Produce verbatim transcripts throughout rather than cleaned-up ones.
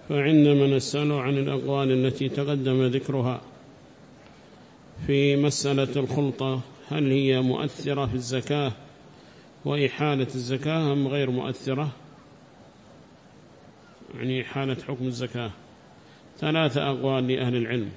فعندما نسأل عن الأقوال التي تقدم ذكرها في مسألة الخلطة، هل هي مؤثرة في الزكاة وإحالة الزكاة أم غير مؤثرة؟ يعني إحالة حكم الزكاة. ثلاثة أقوال لأهل العلم.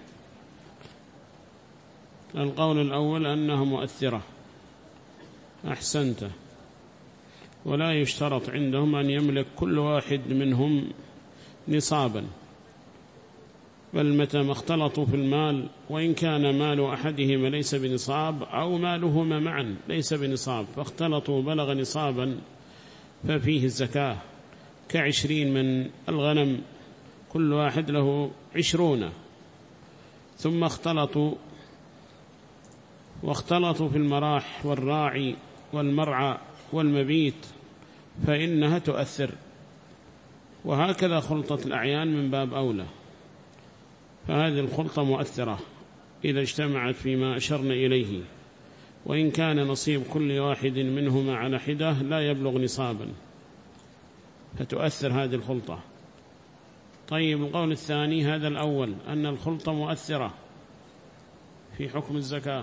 القول الأول أنها مؤثرة، أحسنت، ولا يشترط عندهم أن يملك كل واحد منهم نصابا، بل متى ما اختلطوا في المال، وإن كان مال أحدهما ليس بنصاب أو مالهما معا ليس بنصاب فاختلطوا بلغ نصابا ففيه الزكاة، كعشرين من الغنم كل واحد له عشرون، ثم اختلطوا واختلطوا في المراح والراعي والمرعى والمبيت فإنها تؤثر. وهكذا خلطة الأعيان من باب أولى، فهذه الخلطة مؤثرة إذا اجتمعت فيما أشرنا إليه، وإن كان نصيب كل واحد منهما على حدة لا يبلغ نصابا فتؤثر هذه الخلطة. طيب، القول الثاني هذا الأول أن الخلطة مؤثرة في حكم الزكاة.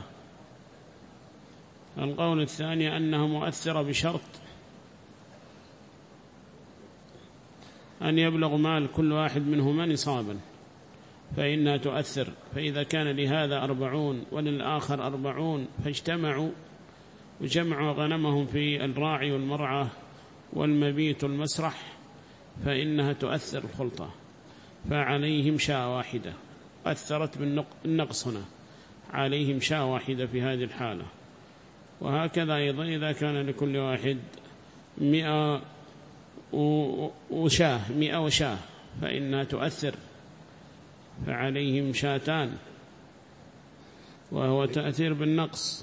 القول الثاني أنها مؤثرة بشرط أن يبلغ مال كل واحد منهما نصابا فإنها تؤثر. فإذا كان لهذا أربعون وللآخر أربعون فاجتمعوا وجمعوا غنمهم في الراعي والمرعى والمبيت والمسرح فإنها تؤثر الخلطة، فعليهم شاة واحدة. أثرت بالنقص هنا، عليهم شاة واحدة في هذه الحالة. وهكذا أيضا إذا كان لكل واحد مئة وشاه مئة وشاه فإنها تؤثر، فعليهم شاتان، وهو تأثير بالنقص.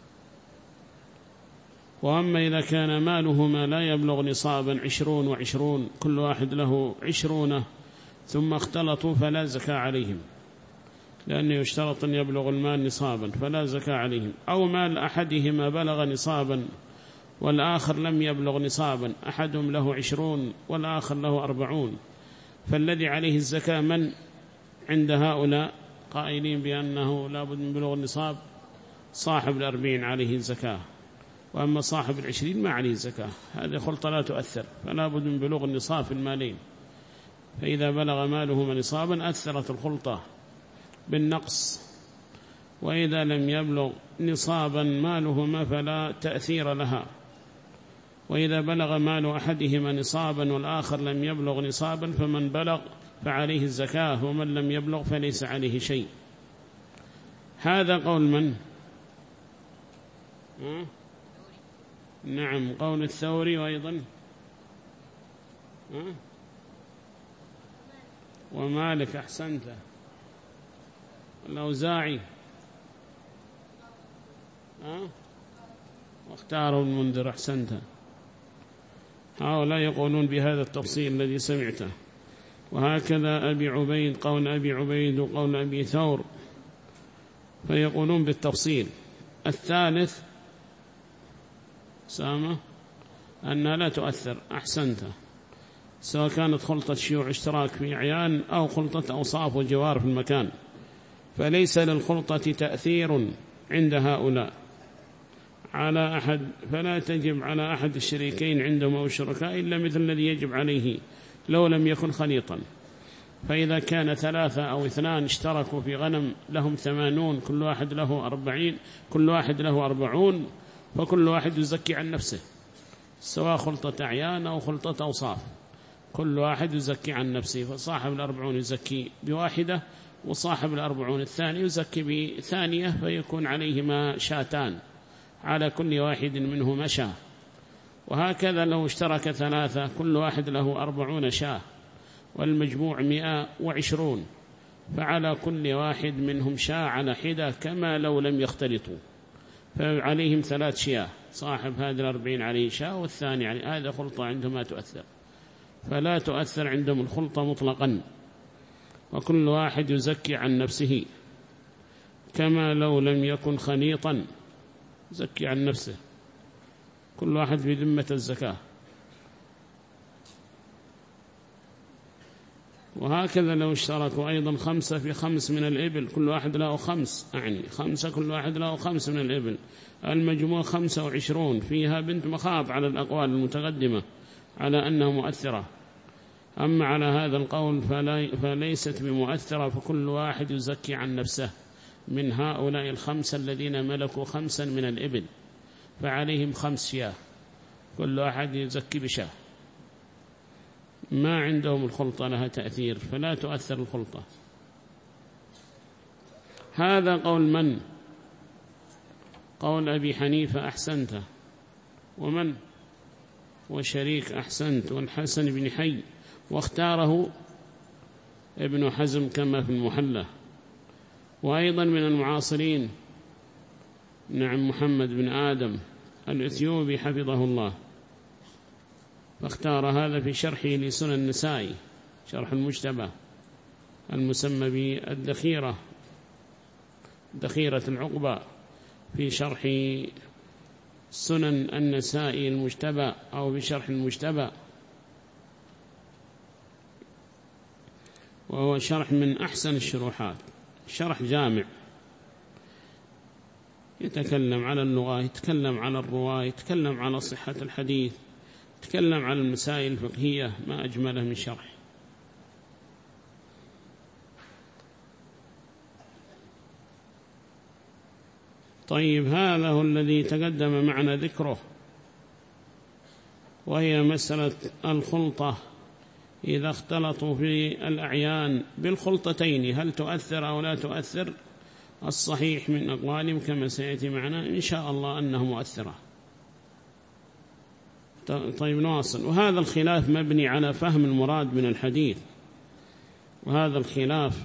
وأما إذا كان مالهما لا يبلغ نصابا عشرون وعشرون كل واحد له عشرون ثم اختلطوا فلا زكاة عليهم، لأنه يشترط أن يبلغ المال نصابا فلا زكاة عليهم. أو مال أحدهما بلغ نصابا والآخر لم يبلغ نصابا، أحدهم له عشرون والآخر له أربعون، فالذي عليه الزكاة من عند هؤلاء قائلين بأنه لا بد من بلوغ النصاب؟ صاحب الأربعين عليه الزكاة، وأما صاحب العشرين ما عليه الزكاة. هذه خلطة لا تؤثر، فلا بد من بلوغ النصاب في المالين. فإذا بلغ مالهما نصابا أثرت الخلطة بالنقص، وإذا لم يبلغ نصابا مالهما فلا تأثير لها. وإذا بلغ مال أحدهما نصابا والآخر لم يبلغ نصابا فمن بلغ فعليه الزكاة، ومن لم يبلغ فليس عليه شيء. هذا قول من؟ أه؟ نعم، قول الثوري، وأيضا أه؟ ومالك، أحسنت، الأوزاعي أه؟ واختاره المنذر، أحسنت. هؤلاء يقولون بهذا التفصيل الذي سمعته. وهكذا أبي عبيد، قول أبي عبيد وقول أبي ثور، فيقولون بالتفصيل. الثالث سامة أنها لا تؤثر، أحسنت، سواء كانت خلطة شيوع اشتراك في أعيان أو خلطة أوصاف وجوار في المكان، فليس للخلطة تأثير عند هؤلاء على أحد، فلا تجب على أحد الشريكين عندهم أو الشركاء إلا مثل الذي يجب عليه لو لم يكن خليطا. فإذا كان ثلاثة أو اثنان اشتركوا في غنم لهم ثمانون كل واحد له أربعين كل واحد له أربعون فكل واحد يزكي عن نفسه، سواء خلطة أعيان أو خلطة أوصاف، كل واحد يزكي عن نفسه. فصاحب الأربعون يزكي بواحدة، وصاحب الأربعون الثاني يزكي بثانية، فيكون عليهما شاتان على كل واحد منهما شاه. وهكذا لو اشترك ثلاثة كل واحد له أربعون شاه والمجموع مئة وعشرون، فعلى كل واحد منهم شاة على حدة كما لو لم يختلطوا، فعليهم ثلاث شياه، صاحب هذه الأربعين عليه شاة والثاني عليه. هذا خلطة عندهم ما تؤثر، فلا تؤثر عندهم الخلطة مطلقا، وكل واحد يزكي عن نفسه كما لو لم يكن خليطا، زكي عن نفسه، كل واحد في ذمة الزكاة. وهكذا لو اشتركوا أيضا خمسة في خمس من الإبل، كل واحد له خمس، يعني خمسة كل واحد له خمس من الإبل، المجموع خمسة وعشرون، فيها بنت مخاض على الأقوال المتقدمة على أنها مؤثرة. أما على هذا القول فلي فليست بمؤثرة، فكل واحد يزكي عن نفسه من هؤلاء الخمسة الذين ملكوا خمسا من الإبل، فعليهم خمس شياه، كل واحد يزكي بشاه، ما عندهم الخلطة لها تأثير، فلا تؤثر الخلطة. هذا قول من؟ قول أبي حنيفة أحسنت، ومن؟ وشريك أحسنت، والحسن بن حي، واختاره ابن حزم كما في المحلى. وأيضا من المعاصرين نعم محمد بن آدم الإثيوبي حفظه الله، فاختار هذا في شرحه لسنن النسائي، شرح المجتبى المسمى بالذخيرة، ذخيرة العقبة، في شرح سنن النسائي المجتبى أو بشرح المجتبى، وهو شرح من أحسن الشروحات، شرح جامع، يتكلم على اللغة، يتكلم على الرواة، يتكلم على صحة الحديث، يتكلم على المسائل الفقهية، ما أجمله من شرح. طيب، هذا هو الذي تقدم معنا ذكره، وهي مسألة الخلطة إذا اختلطوا في الأعيان بالخلطتين هل تؤثر أو لا تؤثر؟ الصحيح من أقوالهم كما سيأتي معنا إن شاء الله أنه مؤثرة. طيب نواصل. وهذا الخلاف مبني على فهم المراد من الحديث، وهذا الخلاف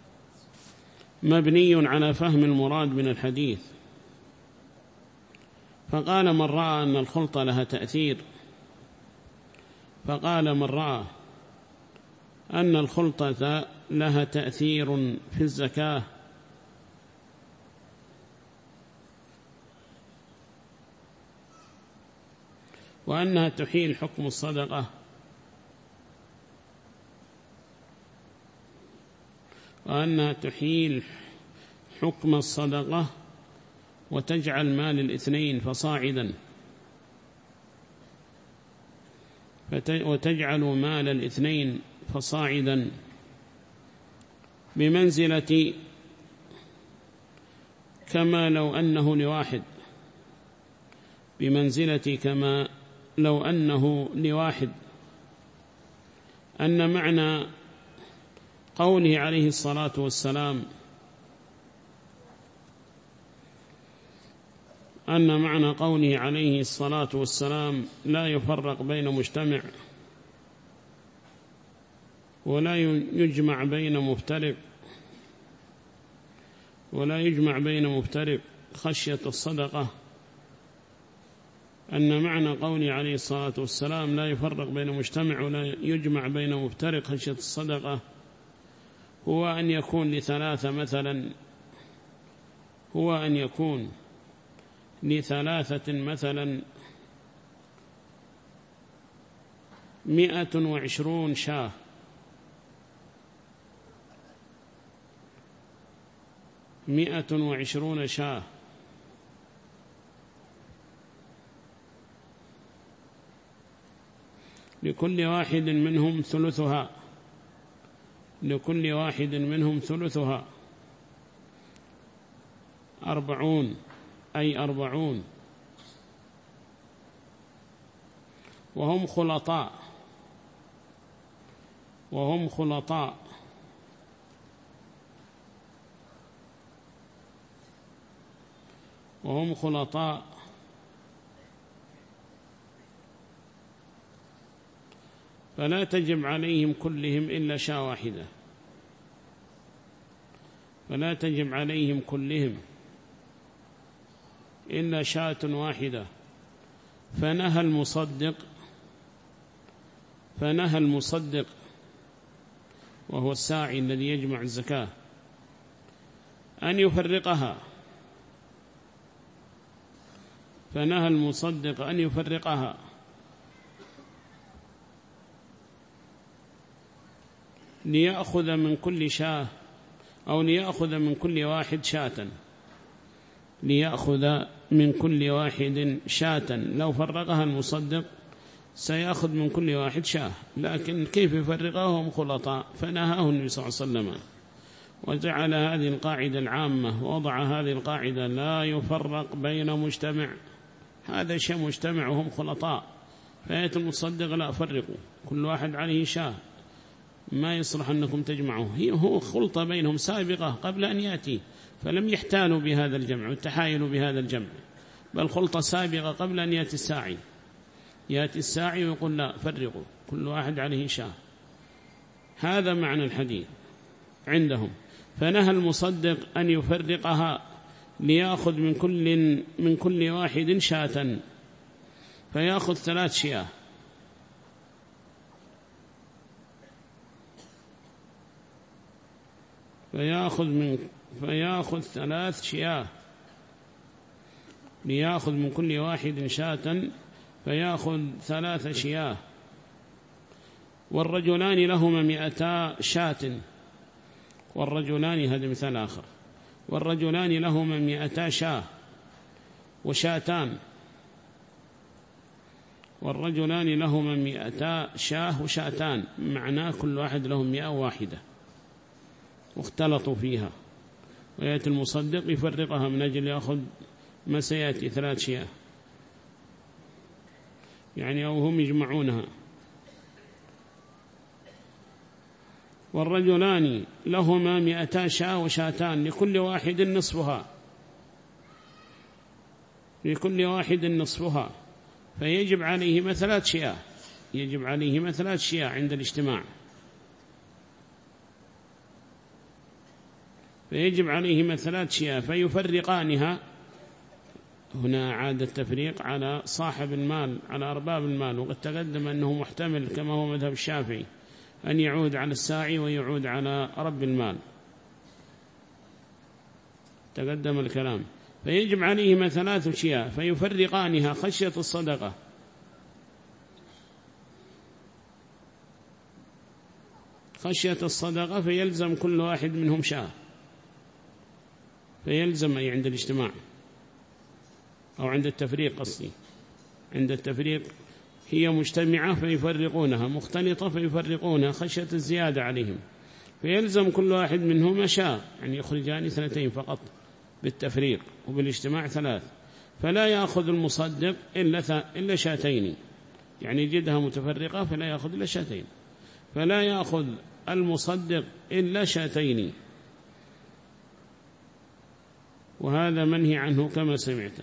مبني على فهم المراد من الحديث. فقال من رأى أن الخلطة لها تأثير، فقال من رأى أن الخلطة لها تأثير في الزكاة وأنها تحيل حكم الصدقة، وأنها تحيل حكم الصدقة وتجعل مال الاثنين فصاعدا، وتجعل مال الاثنين فصاعدا بمنزلة كما لو أنه لواحد، بمنزلة كما لو أنه لواحد. أن معنى قوله عليه الصلاة والسلام أن معنى قوله عليه الصلاة والسلام لا يفرق بين مجتمع ولا يجمع بين مفترق، ولا يجمع بين مفترق خشية الصدقة. أن معنى قوله عليه الصلاة والسلام لا يفرق بين مجتمع ولا يجمع بين مفترق خشية الصدقة هو أن يكون لثلاثة مثلا، هو أن يكون لثلاثة مثلا مئة وعشرون شاة، مئة وعشرون شاة، لكل واحد منهم ثلثها، لكل واحد منهم ثلثها أربعون، أي أربعون، وهم خلطاء، وهم خلطاء وهم خلطاء فلا تجب عليهم كلهم إلا شاة واحدة، فلا تجب عليهم كلهم إلا شاة واحدة. فنهى المصدق فنهى المصدق وهو الساعي الذي يجمع الزكاة أن يفرقها، فنهى المصدق أن يفرقها ليأخذ من كل شاة أو ليأخذ من كل واحد شاة، ليأخذ من كل واحد شاة. لو فرقها المصدق سيأخذ من كل واحد شاة، لكن كيف يفرقهم خلطاء؟ فنهاه النبي صلى الله عليه وسلم وجعل هذه القاعدة العامة، ووضع هذه القاعدة: لا يفرق بين مجتمع، هذا شيء مجتمع وهم خلطاء، فآية المصدق لا فرقوا، كل واحد عليه شاة، ما يصلح أنكم تجمعوه، هي هو خلطة بينهم سابقة قبل أن يأتي، فلم يحتالوا بهذا الجمع والتحايلوا بهذا الجمع، بل خلطة سابقة قبل أن يأتي الساعي. يأتي الساعي ويقول لا فرقوا، كل واحد عليه شاة. هذا معنى الحديث عندهم. فنهى المصدق أن يفرقها ليأخذ من كل من كل واحد شاة، فيأخذ ثلاث شياه، فيأخذ من فيأخذ ثلاث شياه ليأخذ من كل واحد شاة، فيأخذ ثلاث شياه. والرجلان لهما مئتا شاة، والرجلان هذا مثال آخر، والرجلان لهما مئتا شاة وشاتان، والرجلان لهما مئتا شاه وشاتان، معناه كل واحد لهم مئة واحدة، واختلطوا فيها، ويأتي المصدق يفرقها من أجل يأخذ ما سيأتي ثلاث شياه، يعني أو هم يجمعونها. والرجلان لهما مئتا شاة وشاتان، لكل واحد نصفها، لكل واحد نصفها، فيجب عليهما ثلاث شياه، يجب عليهما ثلاث شياه عند الاجتماع، فيجب عليهما ثلاث شياه فيفرقانها. هنا عاد التفريق على صاحب المال، على أرباب المال، وقد تقدم أنه محتمل كما هو مذهب الشافعي أن يعود على الساعي ويعود على رب المال، تقدم الكلام. فيجب عليهما ثلاث شياه فيفرقانها خشية الصدقة، خشية الصدقة، فيلزم كل واحد منهم شاه، فيلزم أي عند الاجتماع أو عند التفريق قصدي، عند التفريق هي مجتمعة فيفرقونها، مختلطة فيفرقونها خشية الزيادة عليهم، فيلزم كل واحد منهم شاة، يعني يخرجان اثنتين فقط بالتفريق، وبالاجتماع ثلاث. فلا يأخذ المصدق إلا إلا شاتين، يعني جدها متفرقة فلا يأخذ إلا شاتين، فلا يأخذ المصدق إلا شاتين، وهذا منهي عنه كما سمعته.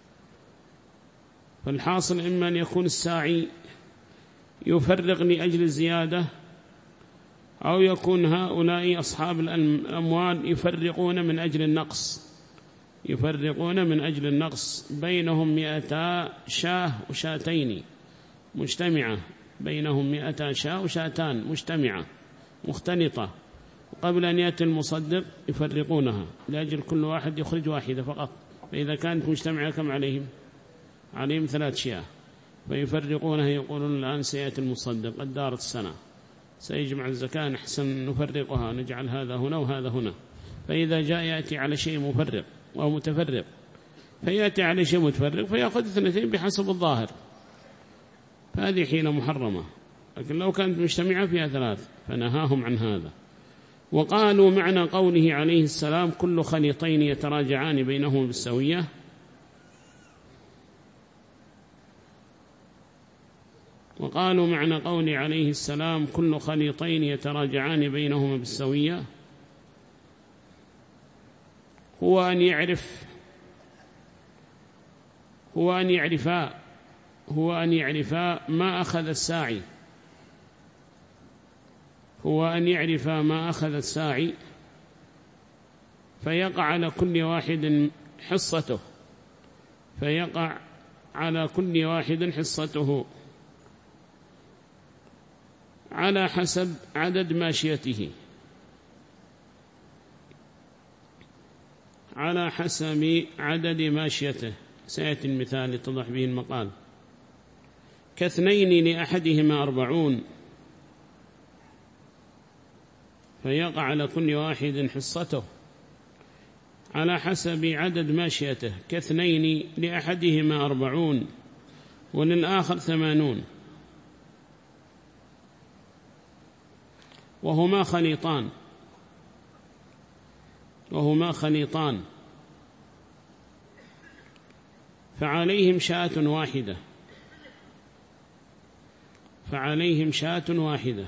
فالحاصل إما أن يكون الساعي يفرق لأجل الزيادة، أو يكون هؤلاء أصحاب الأموال يفرقون من أجل النقص، يفرقون من أجل النقص، بينهم مئتا شاه وشاتين مجتمعة، بينهم مئتا شاه وشاتان مجتمعة مختلطة، وقبل أن يأتي المصدق يفرقونها لأجل كل واحد يخرج واحدة فقط. فإذا كانت مجتمعة كم عليهم؟ عليهم ثلاث شياه، فيفرقونها، يقولون الآن سيأتي المصدق قد دارت السنة سيجمع الزكاة، نحسن نفرقها، نجعل هذا هنا وهذا هنا. فإذا جاء يأتي على شيء مفرق أو متفرق، فيأتي على شيء متفرق فيأخذ اثنتين بحسب الظاهر، فهذه حيلة محرمة. لكن لو كانت مجتمعة فيها ثلاث فنهاهم عن هذا. وقالوا معنى قوله عليه السلام كل خليطين يتراجعان بينهما بالسوية، وقالوا معنى قوله عليه السلام كل خليطين يتراجعان بينهما بالسوية هو أن يعرف هو أن يعرفا هو أن يعرفا ما أخذ الساعي هو أن يعرف ما أخذ الساعي فيقع على كل واحد حصته فيقع على كل واحد حصته على حسب عدد ماشيته، على حسب عدد ماشيته. سيأتي المثال يتضح به المقال: كاثنين لأحدهما أربعون فيقع على كل واحد حصته على حسب عدد ماشيته، كاثنين لأحدهما أربعون وللآخر ثمانون، وهما خليطان وهما خليطان فعليهم شاة واحدة فعليهم شاة واحدة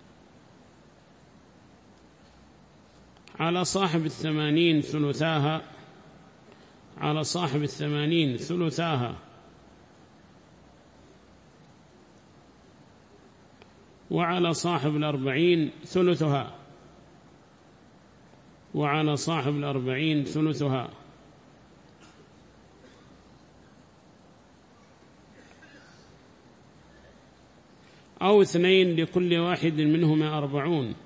على صاحب الثمانين ثلثاها على صاحب الثمانين ثلثاها وعلى صاحب الأربعين ثلثها وعلى صاحب الأربعين ثلثها أو اثنين لكل واحد منهما أربعون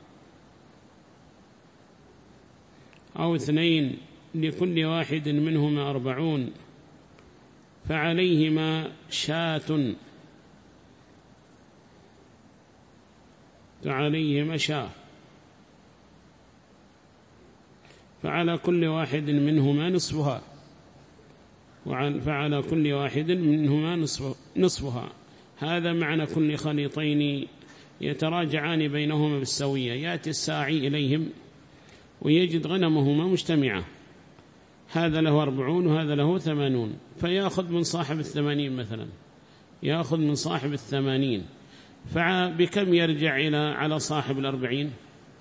أو اثنين لكل واحد منهما أربعون فعليهما شاة فعليهما شاة فعلى كل واحد منهما نصفها فعلى كل واحد منهما نصف نصفها. هذا معنى كل خليطين يتراجعان بينهما بالسوية. يأتي الساعي إليهم ويجد غنمهما مجتمعة، هذا له أربعون وهذا له ثمانون، فيأخذ من صاحب الثمانين مثلا يأخذ من صاحب الثمانين، فبكم يرجع إلى على صاحب الأربعين؟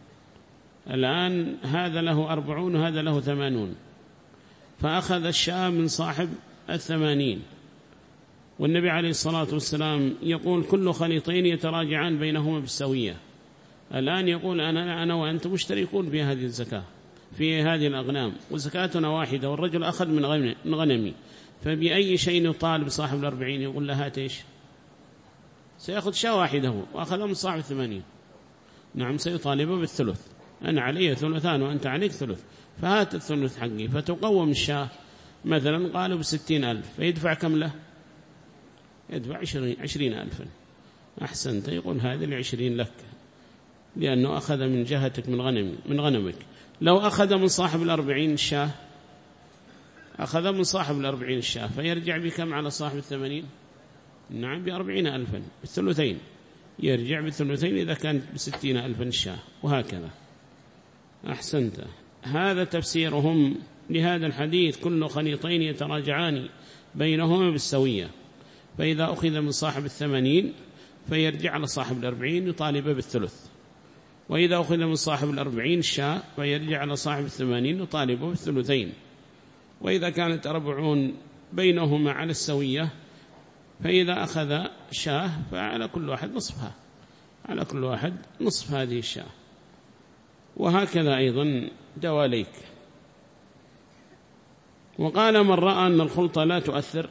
الآن هذا له أربعون وهذا له ثمانون، فأخذ الشاة من صاحب الثمانين. والنبي عليه الصلاة والسلام يقول كل خليطين يتراجعان بينهما بالسوية. الآن يقول أنا, أنا وأنت مشتركون في هذه الزكاة في هذه الأغنام وزكاتنا واحدة، والرجل أخذ من غنمي، فبأي شيء يطالب صاحب الأربعين؟ يقول له هات إيش؟ سيأخذ شاة واحدة هو وأخذها من صاحب الثمانين. نعم سيطالبه بالثلث، أنا علي ثلثان وأنت عليك ثلث، فهات الثلث حقي. فتقوم الشاة مثلا قالوا بستين ألف، فيدفع كم له؟ يدفع عشرين, عشرين ألفا. أحسنت، يقول هذه العشرين لك لأنه أخذ من جهتك من غنمي من غنمك. لو أخذ من صاحب الأربعين الشاة أخذ من صاحب الأربعين الشاة فيرجع بكم على صاحب الثمانين؟ نعم بأربعين ألفا بالثلثين، يرجع بالثلثين إذا كانت بستين ألفا الشاة، وهكذا. أحسنت. هذا تفسيرهم لهذا الحديث كل خليطين يتراجعان بينهما بالسوية، فإذا أخذ من صاحب الثمانين فيرجع على صاحب الأربعين يطالب بالثلث، وإذا أخذ من صاحب الأربعين شاة فيرجع على صاحب الثمانين يطالب بالثلثين. وإذا كانت أربعون بينهما على السوية فإذا أخذ شاة فعلى كل واحد نصفها على كل واحد نصف هذه الشاة، وهكذا أيضا دواليك. وقال من رأى أن الخلطة لا تؤثر،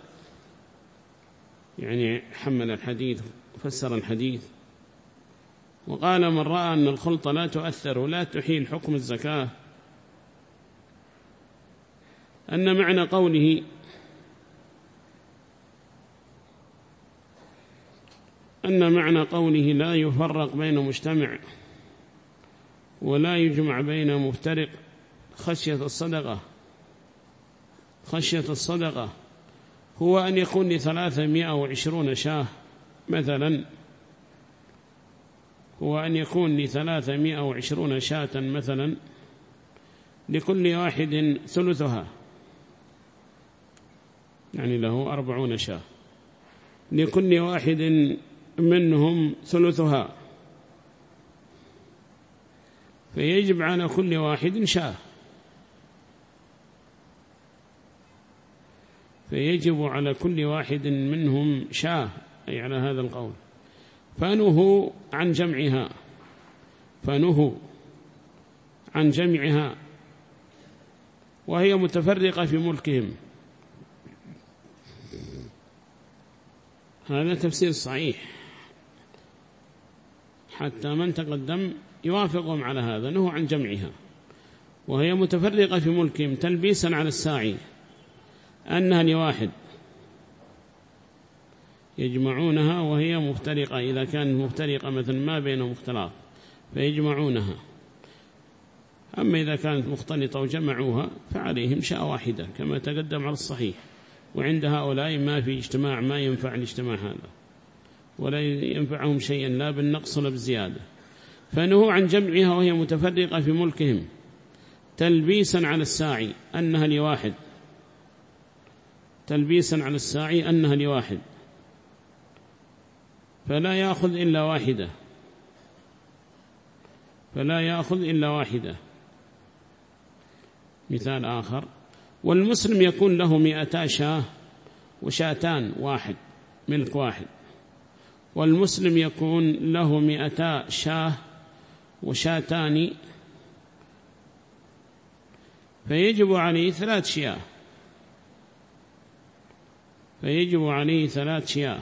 يعني حمل الحديث فسر الحديث. وقال من رأى أن الخلطة لا تؤثر ولا تحيل حكم الزكاة، أن معنى قوله أن معنى قوله لا يفرق بين مجتمع ولا يجمع بين مفترق خشية الصدقة خشية الصدقة هو أن يكون لثلاثمائة وعشرون شاه مثلا هو أن يكون لثلاثمائة وعشرون شاة مثلا لكل واحد ثلثها، يعني له أربعون شاه، لكل واحد منهم ثلثها، فيجب على كل واحد شاه فيجب على كل واحد منهم شاه أي على هذا القول. فنهوا عن جمعها فنهوا عن جمعها وهي متفرقة في ملكهم. هذا تفسير صحيح، حتى من تقدم يوافقهم على هذا. نهوا عن جمعها وهي متفرقة في ملكهم تلبيسا على الساعي أنها لواحد، يجمعونها وهي مفترقة إذا كانت مفترقة مثل ما بينهم اختلاط فيجمعونها، أما إذا كانت مختلطة وجمعوها فعليهم شاة واحدة كما تقدم على الصحيح. وعند هؤلاء ما في اجتماع، ما ينفع الاجتماع هذا ولا ينفعهم شيئا لا بالنقص ولا بالزيادة. فنهوا عن جمعها وهي متفرقة في ملكهم تلبيسا على الساعي أنها لواحد، تلبيسا على الساعي أنها لواحد، فلا يأخذ إلا واحدة، فلا يأخذ إلا واحدة. مثال آخر: والمسلم يكون له مئتا شاة وشاتان واحد، ملك واحد. والمسلم يكون له مئتا شاة وشاتان، فيجب عليه ثلاث شياه، فيجب عليه ثلاث شياه،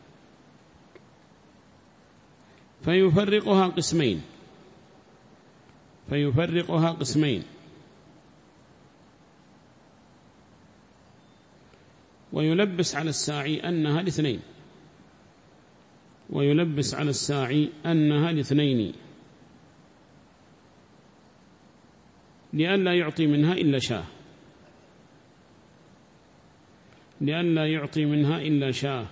فيفرقها قسمين، فيفرقها قسمين ويلبس على الساعي أنها لاثنين، ويلبس على الساعي أنها لاثنين، لئلا يعطي منها إلا شاه، لئلا يعطي منها إلا شاه،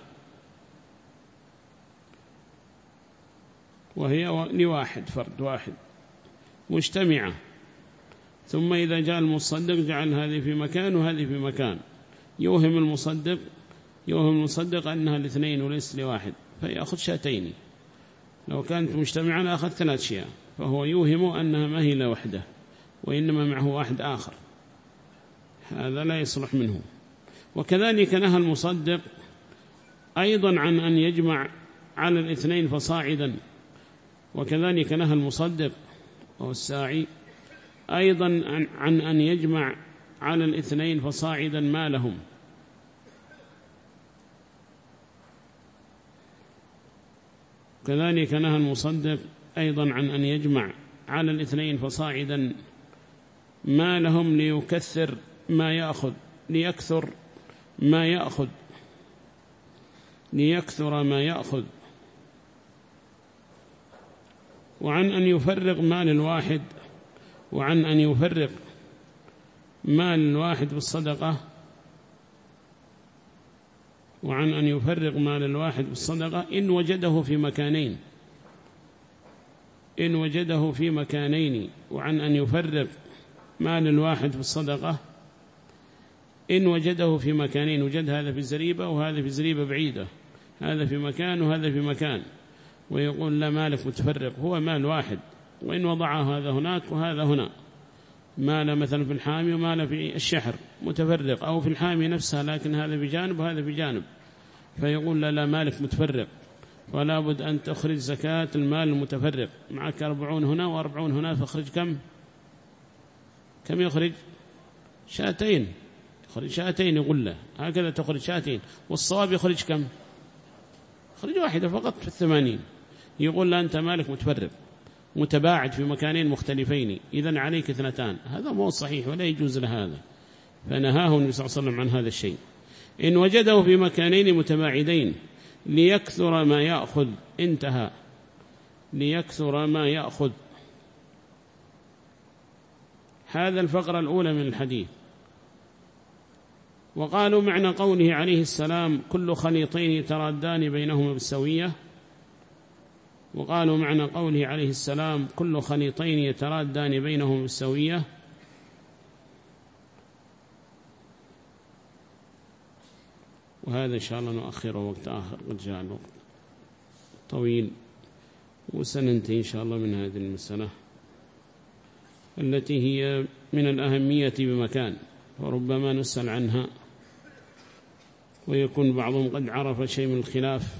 وهي لواحد، فرد واحد مجتمعة. ثم إذا جاء المصدق جعل هذه في مكان وهذه في مكان، يوهم المصدق يوهم المصدق أنها لاثنين وليس لواحد، فيأخذ شاتين. لو كانت مجتمعة أخذ ثلاث شياه، فهو يوهم أنها ما هي لوحده وإنما معه واحد آخر، هذا لا يصلح منه. وكذلك نهى المصدق أيضا عن أن يجمع على الاثنين فصاعدا، وكذلك نهى المصدق أو الساعي أيضا عن أن يجمع على الاثنين فصاعدا ما لهم. كذلك نهى المصدق أيضا عن أن يجمع على الاثنين فصاعدا ما لهم ليكثر ما يأخذ، ليكثر ما يأخذ، ليكثر ما يأخذ. وعن أن يفرق مال الواحد، وعن أن يفرق مال الواحد بالصدقة، وعن أن يفرق مال الواحد بالصدقة إن وجده في مكانين، إن وجده في مكانين. وعن أن يفرق مال الواحد بالصدقة إن وجده في مكانين، وجد هذا في زريبة وهذا في زريبة بعيدة، هذا في مكان وهذا في مكان، ويقول لا مالك متفرق، هو مال واحد، وإن وضعه هذا هناك وهذا هنا، مال مثلا في الحامي ومال في الشحر متفرق، أو في الحامي نفسها لكن هذا بجانب وهذا بجانب، فيقول لا لا مالك متفرق، ولا بد أن تخرج زكاة المال المتفرق، معك أربعون هنا وأربعون هنا، فاخرج كم كم يخرج؟ شاتين، يخرج شاتين، يقول له هكذا تخرج شاتين، والصواب يخرج كم؟ يخرج واحدة فقط في الثمانين. يقول لا أنت مالك متفرق متباعد في مكانين مختلفين، إذن عليك اثنتان، هذا مو صحيح ولا يجوز لهذا، فنهاه النبي صلى الله عليه وسلم عن هذا الشيء. إن وجده في مكانين متباعدين ليكثر ما يأخذ، انتهى، ليكثر ما يأخذ. هذا الفقرة الأولى من الحديث. وقالوا معنى قوله عليه السلام كل خليطين يترادان بينهما بالسوية، وقالوا معنى قوله عليه السلام كل خليطين يترادان بينهما بالسوية، وهذا إن شاء الله نؤخره وقت آخر، قد جاء الوقت طويل، وسننتهي إن شاء الله من هذه المسألة التي هي من الأهمية بمكان، وربما نسأل عنها ويكون بعضهم قد عرف شيء من الخلاف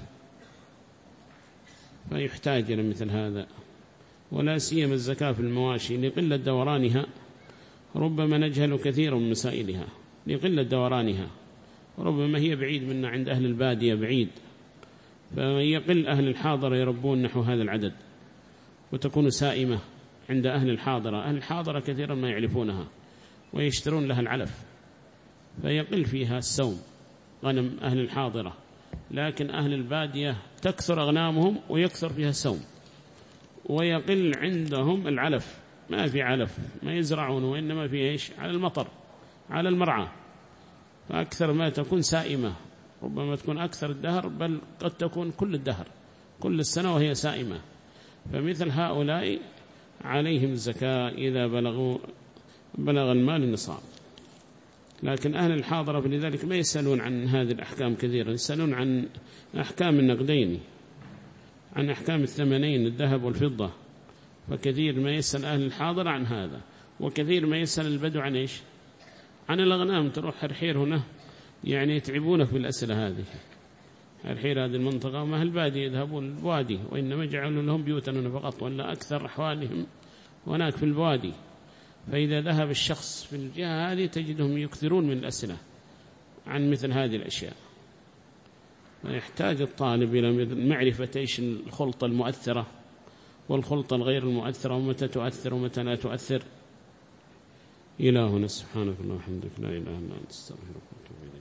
فيحتاج إلى مثل هذا. ولا سيما الزكاة في المواشي لقلة دورانها، ربما نجهل كثيرا من مسائلها لقلة دورانها، ربما هي بعيد منا عند أهل البادية بعيد، فيقل أهل الحاضرة يربون نحو هذا العدد، وتكون سائمة عند أهل الحاضرة. أهل الحاضرة كثيرا ما يعرفونها ويشترون لها العلف، فيقل فيها السوم غنم أهل الحاضرة، لكن أهل البادية تكثر أغنامهم ويكثر فيها السوم، ويقل عندهم العلف ما في علف ما يزرعون، وإنما في إيش؟ على المطر، على المرعى، فأكثر ما تكون سائمة، ربما تكون أكثر الدهر، بل قد تكون كل الدهر كل السنة وهي سائمة. فمثل هؤلاء عليهم الزكاة إذا بلغوا بلغ المال النصاب. لكن أهل الحاضرة فلذلك ما يسألون عن هذه الأحكام كثيرا، يسألون عن أحكام النقدين، عن أحكام الثمنين الذهب والفضة، فكثير ما يسأل أهل الحاضرة عن هذا، وكثير ما يسأل البدو عن إيش؟ عن الأغنام. تروح حرحير هنا يعني يتعبونك بالأسئلة هذه. حرحير هذه المنطقة وما البادي يذهبون الوادي، وإنما جعلوا لهم بيوتا هنا فقط، ولا أكثر أحوالهم هناك في الوادي. فإذا ذهب الشخص في الجهة هذه تجدهم يكثرون من الأسئلة عن مثل هذه الأشياء. يحتاج الطالب إلى معرفة إيش الخلطة المؤثرة والخلطة الغير المؤثرة، ومتى تؤثر ومتى لا تؤثر. إلهنا سبحانك اللهم وبحمدك لا إله إلا أنت استغفرك وأتوب إليك.